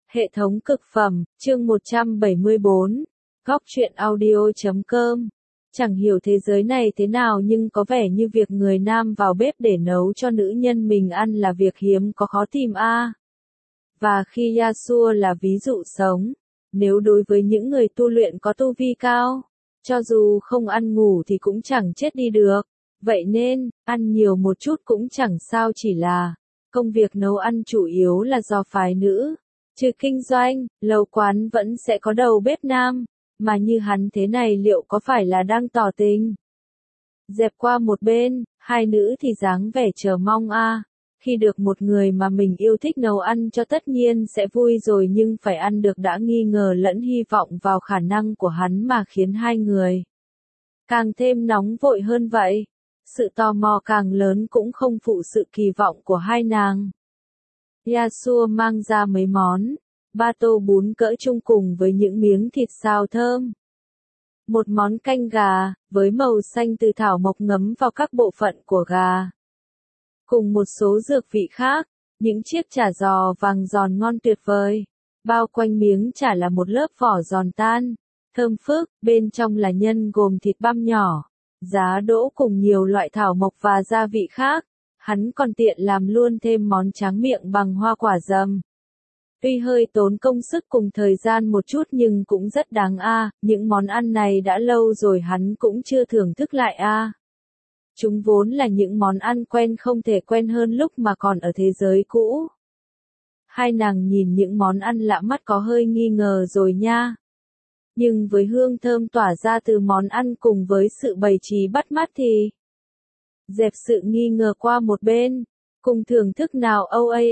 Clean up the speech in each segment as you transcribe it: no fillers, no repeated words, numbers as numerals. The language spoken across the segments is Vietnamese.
Hệ thống cực phẩm, chương 174, Góc truyện audio.com. Chẳng hiểu thế giới này thế nào nhưng có vẻ như việc người nam vào bếp để nấu cho nữ nhân mình ăn là việc hiếm có khó tìm a. Và khi Yasuo là ví dụ sống, nếu đối với những người tu luyện có tu vi cao, cho dù không ăn ngủ thì cũng chẳng chết đi được. Vậy nên, ăn nhiều một chút cũng chẳng sao, chỉ là công việc nấu ăn chủ yếu là do phái nữ. Trừ kinh doanh, lầu quán vẫn sẽ có đầu bếp nam, mà như hắn thế này liệu có phải là đang tỏ tình? Dẹp qua một bên, hai nữ thì dáng vẻ chờ mong a. Khi được một người mà mình yêu thích nấu ăn cho tất nhiên sẽ vui rồi, nhưng phải ăn được đã nghi ngờ lẫn hy vọng vào khả năng của hắn mà khiến hai người càng thêm nóng vội hơn vậy. Sự tò mò càng lớn cũng không phụ sự kỳ vọng của hai nàng. Yasuo mang ra mấy món, 3 tô bún cỡ trung cùng với những miếng thịt xào thơm. Một món canh gà, với màu xanh từ thảo mộc ngấm vào các bộ phận của gà. Cùng một số dược vị khác, những chiếc chả giò vàng giòn ngon tuyệt vời. Bao quanh miếng chả là một lớp vỏ giòn tan, thơm phức, bên trong là nhân gồm thịt băm nhỏ, giá đỗ cùng nhiều loại thảo mộc và gia vị khác. Hắn còn tiện làm luôn thêm món tráng miệng bằng hoa quả dầm. Tuy hơi tốn công sức cùng thời gian một chút nhưng cũng rất đáng a. Những món ăn này đã lâu rồi hắn cũng chưa thưởng thức lại a. Chúng vốn là những món ăn quen không thể quen hơn lúc mà còn ở thế giới cũ. Hai nàng nhìn những món ăn lạ mắt có hơi nghi ngờ rồi nha. Nhưng với hương thơm tỏa ra từ món ăn cùng với sự bày trí bắt mắt thì dẹp sự nghi ngờ qua một bên, cùng thưởng thức nào.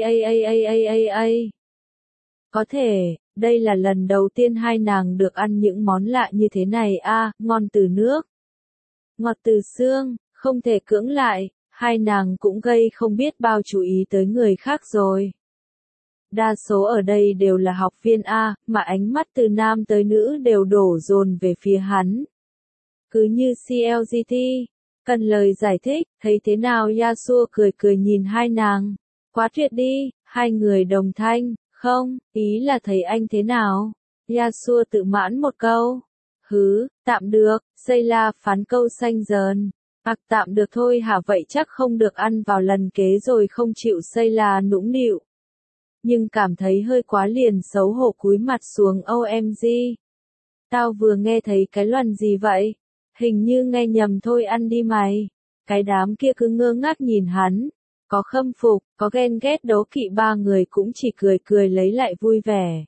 Có thể, đây là lần đầu tiên hai nàng được ăn những món lạ như thế này a, ngon từ nước, ngọt từ xương, không thể cưỡng lại, hai nàng cũng gây không biết bao chú ý tới người khác rồi. Đa số ở đây đều là học viên a, mà ánh mắt từ nam tới nữ đều đổ dồn về phía hắn. Cứ như CLGT. Cần lời giải thích, thấy thế nào? Yasuo cười cười nhìn hai nàng. Quá tuyệt đi, hai người đồng thanh, không, ý là thấy anh thế nào? Yasuo tự mãn một câu. Tạm được, Sayla phán câu xanh dờn. Tạm được thôi hả, vậy chắc không được ăn vào lần kế rồi không chịu. Sayla nũng nịu. Nhưng cảm thấy hơi quá liền xấu hổ cúi mặt xuống. OMG. Tao vừa nghe thấy cái loàn gì vậy? Hình như nghe nhầm thôi, ăn đi mày. Cái đám kia cứ ngơ ngác nhìn hắn. Có khâm phục, có ghen ghét đố kỵ, ba người cũng chỉ cười cười lấy lại vui vẻ.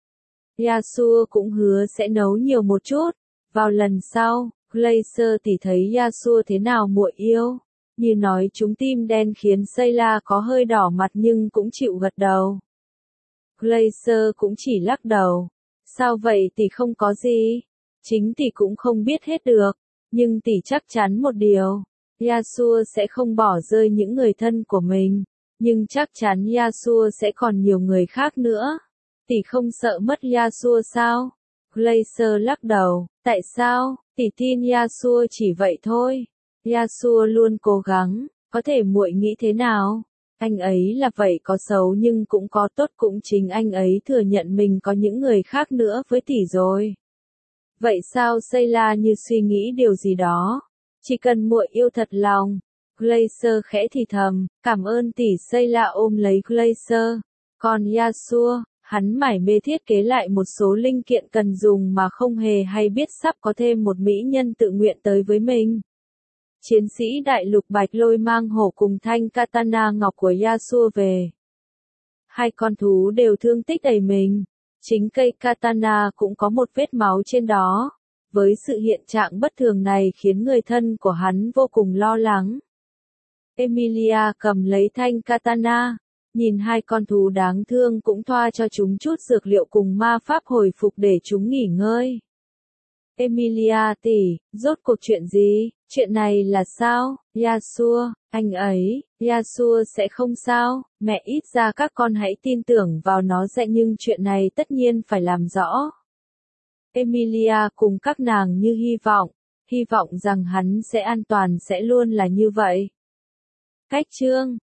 Yasuo cũng hứa sẽ nấu nhiều một chút. Vào lần sau, Glacier tỉ thấy Yasuo thế nào muội yêu. Như nói trúng tim đen khiến Sayla có hơi đỏ mặt nhưng cũng chịu gật đầu. Glacier cũng chỉ lắc đầu. Sao vậy tỷ, không có gì. Chính tỷ cũng không biết hết được. Nhưng tỷ chắc chắn một điều, Yasuo sẽ không bỏ rơi những người thân của mình. Nhưng chắc chắn Yasuo sẽ còn nhiều người khác nữa. Tỷ không sợ mất Yasuo sao? Glacier lắc đầu, tại sao? Tỷ tin Yasuo chỉ vậy thôi. Yasuo luôn cố gắng, có thể muội nghĩ thế nào? Anh ấy là vậy, có xấu nhưng cũng có tốt, cũng chính anh ấy thừa nhận mình có những người khác nữa với tỷ rồi. Vậy sao? Sayla như suy nghĩ điều gì đó. Chỉ cần muội yêu thật lòng. Glacier khẽ thì thầm, cảm ơn tỷ. Sayla ôm lấy Glacier. Còn Yasuo, hắn mải mê thiết kế lại một số linh kiện cần dùng mà không hề hay biết sắp có thêm một mỹ nhân tự nguyện tới với mình. Chiến sĩ đại lục Bạch Lôi mang hổ cùng thanh katana ngọc của Yasuo về. Hai con thú đều thương tích đầy mình. Chính cây katana cũng có một vết máu trên đó. Với sự hiện trạng bất thường này khiến người thân của hắn vô cùng lo lắng. Emilia cầm lấy thanh katana, nhìn hai con thú đáng thương cũng thoa cho chúng chút dược liệu cùng ma pháp hồi phục để chúng nghỉ ngơi. Emilia tỷ, rốt cuộc chuyện gì? Chuyện này là sao? Yasuo, anh ấy, Yasuo sẽ không sao, mẹ, ít ra các con hãy tin tưởng vào nó sẽ, nhưng chuyện này tất nhiên phải làm rõ. Emilia cùng các nàng như hy vọng rằng hắn sẽ an toàn, sẽ luôn là như vậy. Cách chương